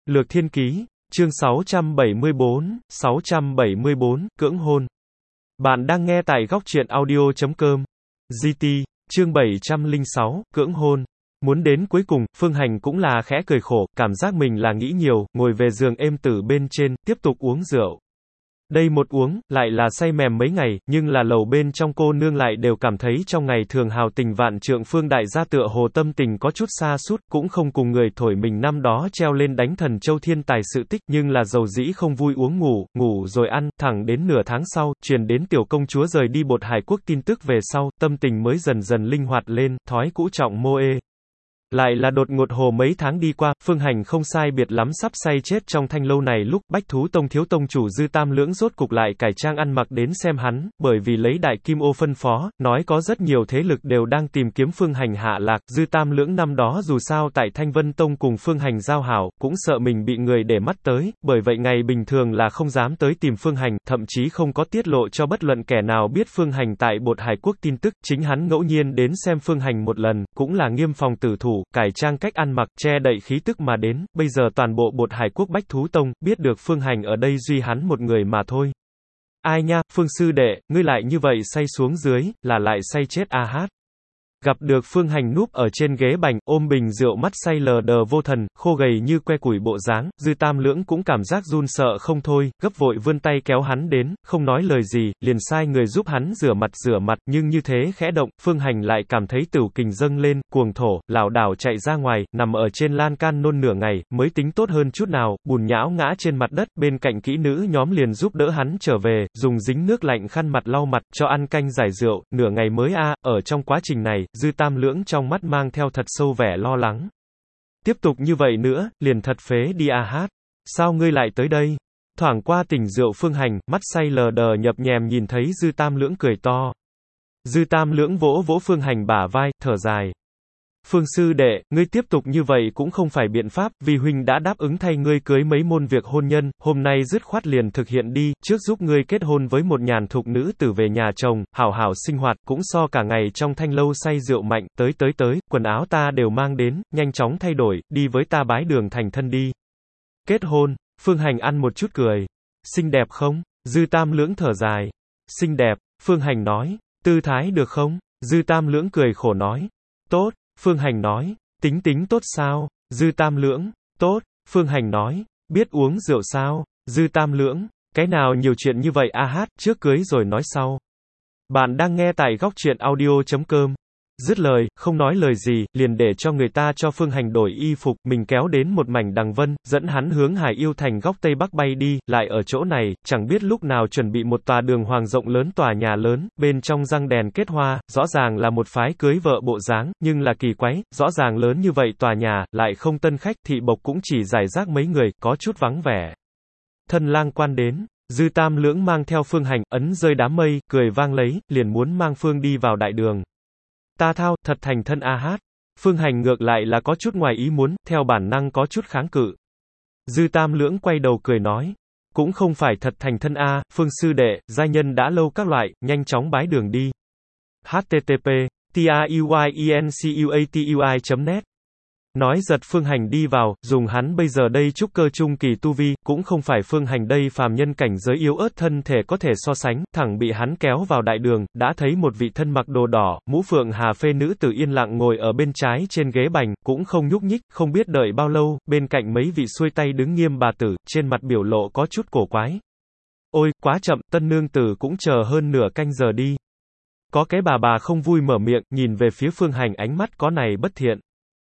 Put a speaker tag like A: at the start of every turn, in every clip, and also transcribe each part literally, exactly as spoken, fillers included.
A: Lược Thiên Ký, chương sáu trăm bảy mươi bốn, sáu trăm bảy mươi bốn, cưỡng hôn. Bạn đang nghe tại góc truyện audio chấm com. giê tê, chương bảy trăm lẻ sáu, cưỡng hôn. Muốn đến cuối cùng, Phương Hành cũng là khẽ cười khổ, cảm giác mình là nghĩ nhiều, ngồi về giường êm tử bên trên, tiếp tục uống rượu. Đây một uống, lại là say mềm mấy ngày, nhưng là lầu bên trong cô nương lại đều cảm thấy trong ngày thường hào tình vạn trượng Phương đại gia tựa hồ tâm tình có chút xa sút, cũng không cùng người thổi mình năm đó treo lên đánh thần châu thiên tài sự tích, nhưng là dầu dĩ không vui uống ngủ, ngủ rồi ăn, thẳng đến nửa tháng sau, truyền đến tiểu công chúa rời đi Bột Hải Quốc tin tức về sau, tâm tình mới dần dần linh hoạt lên, thói cũ trọng mô ê. Lại là đột ngột hồ mấy tháng đi qua, Phương Hành không sai biệt lắm sắp say chết trong thanh lâu này lúc Bách Thú Tông thiếu tông chủ Dư Tam Lưỡng rốt cục lại cải trang ăn mặc đến xem hắn, bởi vì lấy đại kim ô phân phó, nói có rất nhiều thế lực đều đang tìm kiếm Phương Hành hạ lạc, Dư Tam Lưỡng năm đó dù sao tại Thanh Vân Tông cùng Phương Hành giao hảo, cũng sợ mình bị người để mắt tới, bởi vậy ngày bình thường là không dám tới tìm Phương Hành, thậm chí không có tiết lộ cho bất luận kẻ nào biết Phương Hành tại Bột Hải Quốc tin tức, chính hắn ngẫu nhiên đến xem Phương Hành một lần, cũng là nghiêm phòng tử thủ, cải trang cách ăn mặc, che đậy khí tức mà đến, bây giờ toàn bộ Bột Hải Quốc Bách Thú Tông, biết được Phương Hành ở đây duy hắn một người mà thôi. Ai nha, Phương sư đệ, ngươi lại như vậy say xuống dưới, là lại say chết a hát. Gặp được Phương Hành núp ở trên ghế bành, ôm bình rượu mắt say lờ đờ vô thần, khô gầy như que củi bộ dáng, Dư Tam Lưỡng cũng cảm giác run sợ không thôi, gấp vội vươn tay kéo hắn đến, không nói lời gì, liền sai người giúp hắn rửa mặt rửa mặt, nhưng như thế khẽ động, Phương Hành lại cảm thấy tửu kình dâng lên, cuồng thổ, lảo đảo chạy ra ngoài, nằm ở trên lan can nôn nửa ngày, mới tính tốt hơn chút nào, bùn nhão ngã trên mặt đất, bên cạnh kỹ nữ nhóm liền giúp đỡ hắn trở về, dùng dính nước lạnh khăn mặt lau mặt, cho ăn canh giải rượu, nửa ngày mới a, ở trong quá trình này, Dư Tam Lưỡng trong mắt mang theo thật sâu vẻ lo lắng. Tiếp tục như vậy nữa, liền thật phế đi a hát. Sao ngươi lại tới đây? Thoảng qua tỉnh rượu Phương Hành, mắt say lờ đờ nhập nhèm nhìn thấy Dư Tam Lưỡng cười to. Dư Tam Lưỡng vỗ vỗ Phương Hành bả vai, thở dài. Phương sư đệ, ngươi tiếp tục như vậy cũng không phải biện pháp, vì huynh đã đáp ứng thay ngươi cưới mấy môn việc hôn nhân, hôm nay dứt khoát liền thực hiện đi, trước giúp ngươi kết hôn với một nhàn thục nữ tử về nhà chồng, hảo hảo sinh hoạt, cũng so cả ngày trong thanh lâu say rượu mạnh, tới tới tới, quần áo ta đều mang đến, nhanh chóng thay đổi, đi với ta bái đường thành thân đi. Kết hôn, Phương Hành ăn một chút cười. Xinh đẹp không? Dư Tam Lưỡng thở dài. Xinh đẹp, Phương Hành nói. Tư thái được không? Dư Tam Lưỡng cười khổ nói. Tốt. Phương Hành nói, tính tính tốt sao? Dư Tam Lưỡng, tốt. Phương Hành nói, biết uống rượu sao? Dư Tam Lưỡng, cái nào nhiều chuyện như vậy a hát, trước cưới rồi nói sau. Bạn đang nghe tại góc truyện audio chấm com. Dứt lời, không nói lời gì, liền để cho người ta cho Phương Hành đổi y phục, mình kéo đến một mảnh đằng vân, dẫn hắn hướng Hải Yêu Thành góc Tây Bắc bay đi, lại ở chỗ này, chẳng biết lúc nào chuẩn bị một tòa đường hoàng rộng lớn tòa nhà lớn, bên trong răng đèn kết hoa, rõ ràng là một phái cưới vợ bộ dáng, nhưng là kỳ quái, rõ ràng lớn như vậy tòa nhà, lại không tân khách, thị bộc cũng chỉ giải rác mấy người, có chút vắng vẻ. Thân lang quan đến. Dư Tam Lưỡng mang theo Phương Hành, ấn rơi đám mây, cười vang lấy, liền muốn mang Phương đi vào đại đường. Ta thao, thật thành thân a hát. Phương Hành ngược lại là có chút ngoài ý muốn, theo bản năng có chút kháng cự. Dư Tam Lưỡng quay đầu cười nói. Cũng không phải thật thành thân a, Phương sư đệ, giai nhân đã lâu các loại, nhanh chóng bái đường đi. H T T P, T R U Y E N C U A T U I chấm net. Nói giật Phương Hành đi vào, dùng hắn bây giờ đây trúc cơ trung kỳ tu vi, cũng không phải Phương Hành đây phàm nhân cảnh giới yếu ớt thân thể có thể so sánh, thẳng bị hắn kéo vào đại đường, đã thấy một vị thân mặc đồ đỏ, mũ phượng hà phê nữ tử yên lặng ngồi ở bên trái trên ghế bành, cũng không nhúc nhích, không biết đợi bao lâu, bên cạnh mấy vị xuôi tay đứng nghiêm bà tử, trên mặt biểu lộ có chút cổ quái. Ôi, quá chậm, tân nương tử cũng chờ hơn nửa canh giờ đi. Có cái bà bà không vui mở miệng, nhìn về phía Phương Hành ánh mắt có này bất thiện.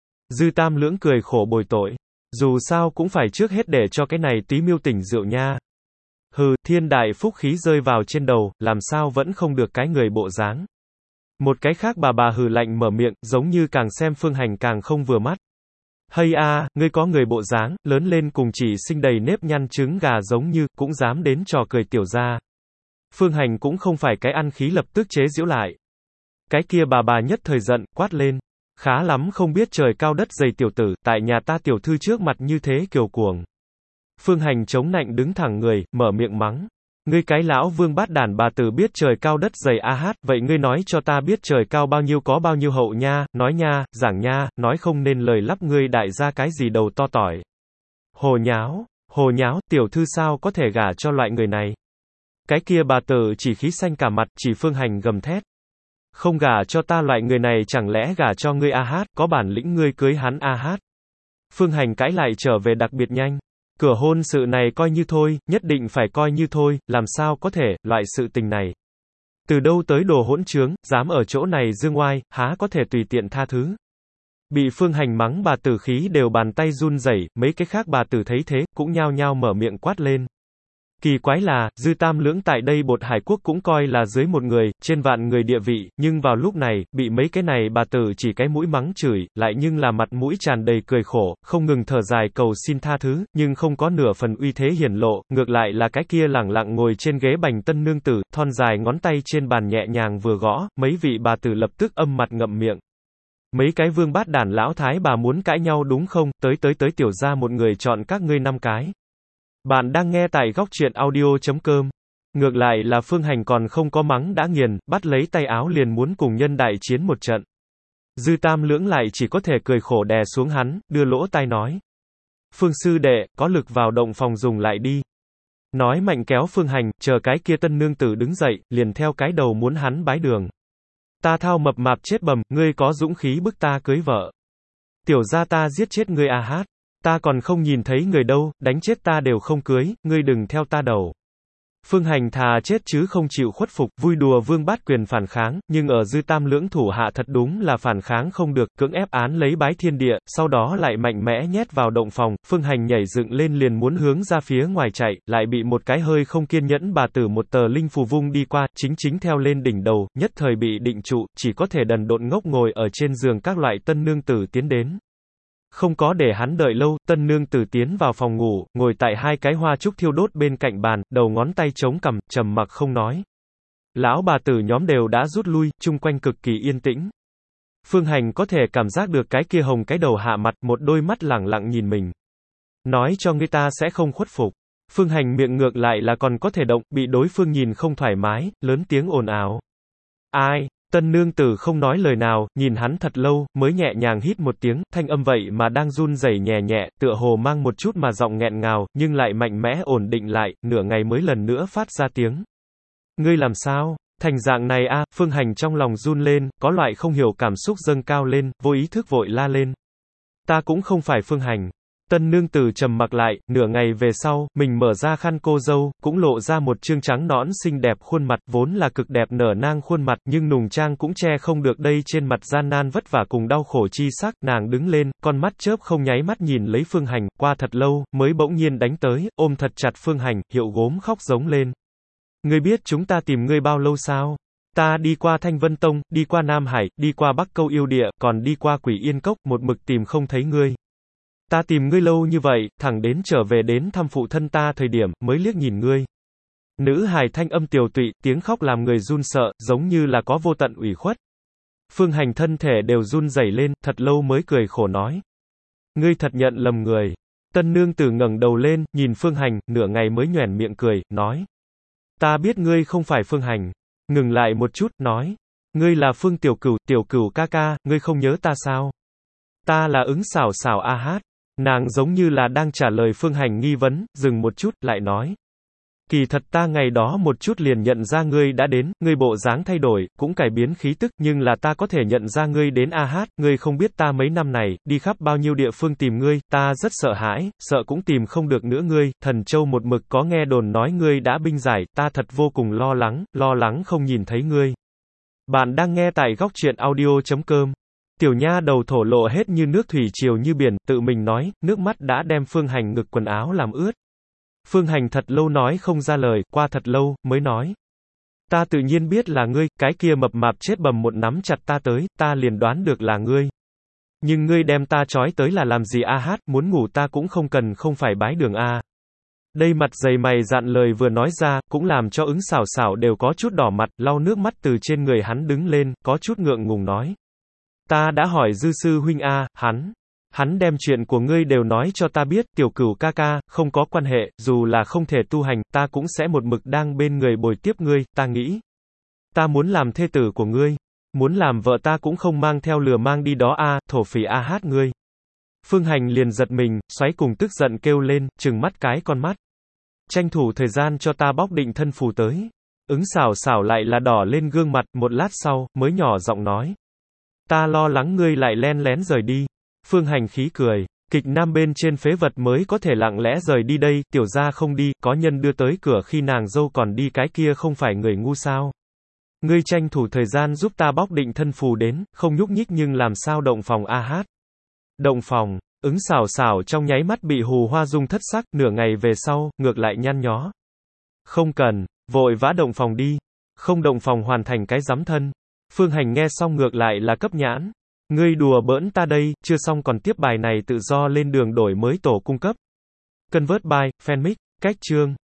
A: Dư Tam Lưỡng cười khổ bồi tội. Dù sao cũng phải trước hết để cho cái này tí miêu tỉnh rượu nha. Hừ, thiên đại phúc khí rơi vào trên đầu, làm sao vẫn không được cái người bộ dáng. Một cái khác bà bà hừ lạnh mở miệng, giống như càng xem Phương Hành càng không vừa mắt. Hay a, ngươi có người bộ dáng, lớn lên cùng chỉ sinh đầy nếp nhăn trứng gà giống như, cũng dám đến trò cười tiểu gia. Phương Hành cũng không phải cái ăn khí lập tức chế giễu lại. Cái kia bà bà nhất thời giận, quát lên. Khá lắm không biết trời cao đất dày tiểu tử, tại nhà ta tiểu thư trước mặt như thế kiều cuồng. Phương Hành chống nạnh đứng thẳng người, mở miệng mắng. Ngươi cái lão vương bát đàn bà tử biết trời cao đất dày a hát, vậy ngươi nói cho ta biết trời cao bao nhiêu có bao nhiêu hậu nha, nói nha, giảng nha, nói không nên lời lắp ngươi đại ra cái gì đầu to tỏi. Hồ nháo, hồ nháo, tiểu thư sao có thể gả cho loại người này? Cái kia bà tử chỉ khí xanh cả mặt, chỉ Phương Hành gầm thét. Không gả cho ta loại người này chẳng lẽ gả cho ngươi a hát, có bản lĩnh ngươi cưới hắn a hát. Phương Hành cãi lại trở về đặc biệt nhanh. Cửa hôn sự này coi như thôi, nhất định phải coi như thôi, làm sao có thể, loại sự tình này. Từ đâu tới đồ hỗn trướng, dám ở chỗ này dương oai, há có thể tùy tiện tha thứ. Bị Phương Hành mắng bà tử khí đều bàn tay run rẩy, mấy cái khác bà tử thấy thế, cũng nhao nhao mở miệng quát lên. Kỳ quái là, Dư Tam Lưỡng tại đây Bột Hải Quốc cũng coi là dưới một người, trên vạn người địa vị, nhưng vào lúc này, bị mấy cái này bà tử chỉ cái mũi mắng chửi, lại nhưng là mặt mũi tràn đầy cười khổ, không ngừng thở dài cầu xin tha thứ, nhưng không có nửa phần uy thế hiển lộ, ngược lại là cái kia lẳng lặng ngồi trên ghế bành tân nương tử, thon dài ngón tay trên bàn nhẹ nhàng vừa gõ, mấy vị bà tử lập tức âm mặt ngậm miệng. Mấy cái vương bát đản lão thái bà muốn cãi nhau đúng không, tới tới tới tiểu ra một người chọn các ngươi năm cái. Bạn đang nghe tại góc truyện audio chấm com. Ngược lại là Phương Hành còn không có mắng đã nghiền, bắt lấy tay áo liền muốn cùng nhân đại chiến một trận. Dư Tam Lưỡng lại chỉ có thể cười khổ đè xuống hắn, đưa lỗ tai nói. Phương sư đệ, có lực vào động phòng dùng lại đi. Nói mạnh kéo Phương Hành, chờ cái kia tân nương tử đứng dậy, liền theo cái đầu muốn hắn bái đường. Ta thao mập mạp chết bầm, ngươi có dũng khí bức ta cưới vợ. Tiểu gia ta giết chết ngươi a hát. Ta còn không nhìn thấy người đâu, đánh chết ta đều không cưới, ngươi đừng theo ta đầu. Phương Hành thà chết chứ không chịu khuất phục, vui đùa vương bát quyền phản kháng, nhưng ở Dư Tam Lưỡng thủ hạ thật đúng là phản kháng không được, cưỡng ép án lấy bái thiên địa, sau đó lại mạnh mẽ nhét vào động phòng, Phương Hành nhảy dựng lên liền muốn hướng ra phía ngoài chạy, lại bị một cái hơi không kiên nhẫn bà tử một tờ linh phù vung đi qua, chính chính theo lên đỉnh đầu, nhất thời bị định trụ, chỉ có thể đần độn ngốc ngồi ở trên giường các loại tân nương tử tiến đến. Không có để hắn đợi lâu, tân nương tử tiến vào phòng ngủ, ngồi tại hai cái hoa trúc thiêu đốt bên cạnh bàn, đầu ngón tay chống cằm, trầm mặc không nói. Lão bà tử nhóm đều đã rút lui, chung quanh cực kỳ yên tĩnh. Phương Hành có thể cảm giác được cái kia hồng cái đầu hạ mặt, một đôi mắt lẳng lặng nhìn mình. Nói cho người ta sẽ không khuất phục. Phương Hành miệng ngược lại là còn có thể động, bị đối phương nhìn không thoải mái, lớn tiếng ồn ào. Ai? Tân nương tử không nói lời nào, nhìn hắn thật lâu, mới nhẹ nhàng hít một tiếng, thanh âm vậy mà đang run rẩy nhẹ nhẹ, tựa hồ mang một chút mà giọng nghẹn ngào, nhưng lại mạnh mẽ ổn định lại, nửa ngày mới lần nữa phát ra tiếng. Ngươi làm sao? Thành dạng này a, Phương Hành trong lòng run lên, có loại không hiểu cảm xúc dâng cao lên, vô ý thức vội la lên. Ta cũng không phải Phương Hành. Tân nương tử trầm mặc lại, nửa ngày về sau, mình mở ra khăn cô dâu, cũng lộ ra một trương trắng nõn xinh đẹp khuôn mặt, vốn là cực đẹp nở nang khuôn mặt, nhưng nùng trang cũng che không được đây trên mặt gian nan vất vả cùng đau khổ chi sắc, nàng đứng lên, con mắt chớp không nháy mắt nhìn lấy Phương Hành, qua thật lâu, mới bỗng nhiên đánh tới, ôm thật chặt Phương Hành, hiệu gốm khóc giống lên. Ngươi biết chúng ta tìm ngươi bao lâu sao? Ta đi qua Thanh Vân Tông, đi qua Nam Hải, đi qua Bắc Câu Yêu Địa, còn đi qua Quỷ Yên Cốc, một mực tìm không thấy ngươi. Ta tìm ngươi lâu như vậy, thẳng đến trở về đến thăm phụ thân ta thời điểm, mới liếc nhìn ngươi. Nữ hài thanh âm tiều tụy, tiếng khóc làm người run sợ, giống như là có vô tận ủy khuất. Phương Hành thân thể đều run rẩy lên, thật lâu mới cười khổ nói. Ngươi thật nhận lầm người. Tân nương tử ngẩng đầu lên, nhìn Phương Hành, nửa ngày mới nhoẻn miệng cười, nói. Ta biết ngươi không phải Phương Hành. Ngừng lại một chút, nói. Ngươi là Phương Tiểu Cửu, Tiểu Cửu ca ca, ngươi không nhớ ta sao? Ta là ứng xảo xảo a hát. Nàng giống như là đang trả lời Phương Hành nghi vấn, dừng một chút, lại nói. Kỳ thật ta ngày đó một chút liền nhận ra ngươi đã đến, ngươi bộ dáng thay đổi, cũng cải biến khí tức, nhưng là ta có thể nhận ra ngươi đến a hát, ngươi không biết ta mấy năm này, đi khắp bao nhiêu địa phương tìm ngươi, ta rất sợ hãi, sợ cũng tìm không được nữa ngươi, Thần Châu một mực có nghe đồn nói ngươi đã binh giải, ta thật vô cùng lo lắng, lo lắng không nhìn thấy ngươi. Bạn đang nghe tại góc truyện audio chấm com. Tiểu nha đầu thổ lộ hết như nước thủy triều như biển, tự mình nói, nước mắt đã đem Phương Hành ngực quần áo làm ướt. Phương Hành thật lâu nói không ra lời, qua thật lâu, mới nói. Ta tự nhiên biết là ngươi, cái kia mập mạp chết bầm một nắm chặt ta tới, ta liền đoán được là ngươi. Nhưng ngươi đem ta trói tới là làm gì a hát, muốn ngủ ta cũng không cần không phải bái đường a. Đây mặt dày mày dạn lời vừa nói ra, cũng làm cho ứng xảo xảo đều có chút đỏ mặt, lau nước mắt từ trên người hắn đứng lên, có chút ngượng ngùng nói. Ta đã hỏi Dư sư huynh a, hắn. Hắn đem chuyện của ngươi đều nói cho ta biết, Tiểu Cửu ca ca, không có quan hệ, dù là không thể tu hành, ta cũng sẽ một mực đang bên người bồi tiếp ngươi, ta nghĩ. Ta muốn làm thê tử của ngươi. Muốn làm vợ ta cũng không mang theo lừa mang đi đó a, thổ phỉ a hát ngươi. Phương Hành liền giật mình, xoáy cùng tức giận kêu lên, trừng mắt cái con mắt. Tranh thủ thời gian cho ta bóc định thân phù tới. Ứng xảo xảo lại là đỏ lên gương mặt, một lát sau, mới nhỏ giọng nói. Ta lo lắng ngươi lại len lén rời đi. Phương Hành khí cười. Kịch nam bên trên phế vật mới có thể lặng lẽ rời đi đây, tiểu gia không đi, có nhân đưa tới cửa khi nàng dâu còn đi cái kia không phải người ngu sao. Ngươi tranh thủ thời gian giúp ta bóc định thân phù đến, không nhúc nhích nhưng làm sao động phòng a hát. Động phòng, ứng xảo xảo trong nháy mắt bị hù hoa dung thất sắc, nửa ngày về sau, ngược lại nhăn nhó. Không cần, vội vã động phòng đi. Không động phòng hoàn thành cái giám thân. Phương Hành nghe xong ngược lại là cấp nhãn. Ngươi đùa bỡn ta đây, chưa xong còn tiếp bài này tự do lên đường đổi mới tổ cung cấp. Convert by, Fanmic, cách chương.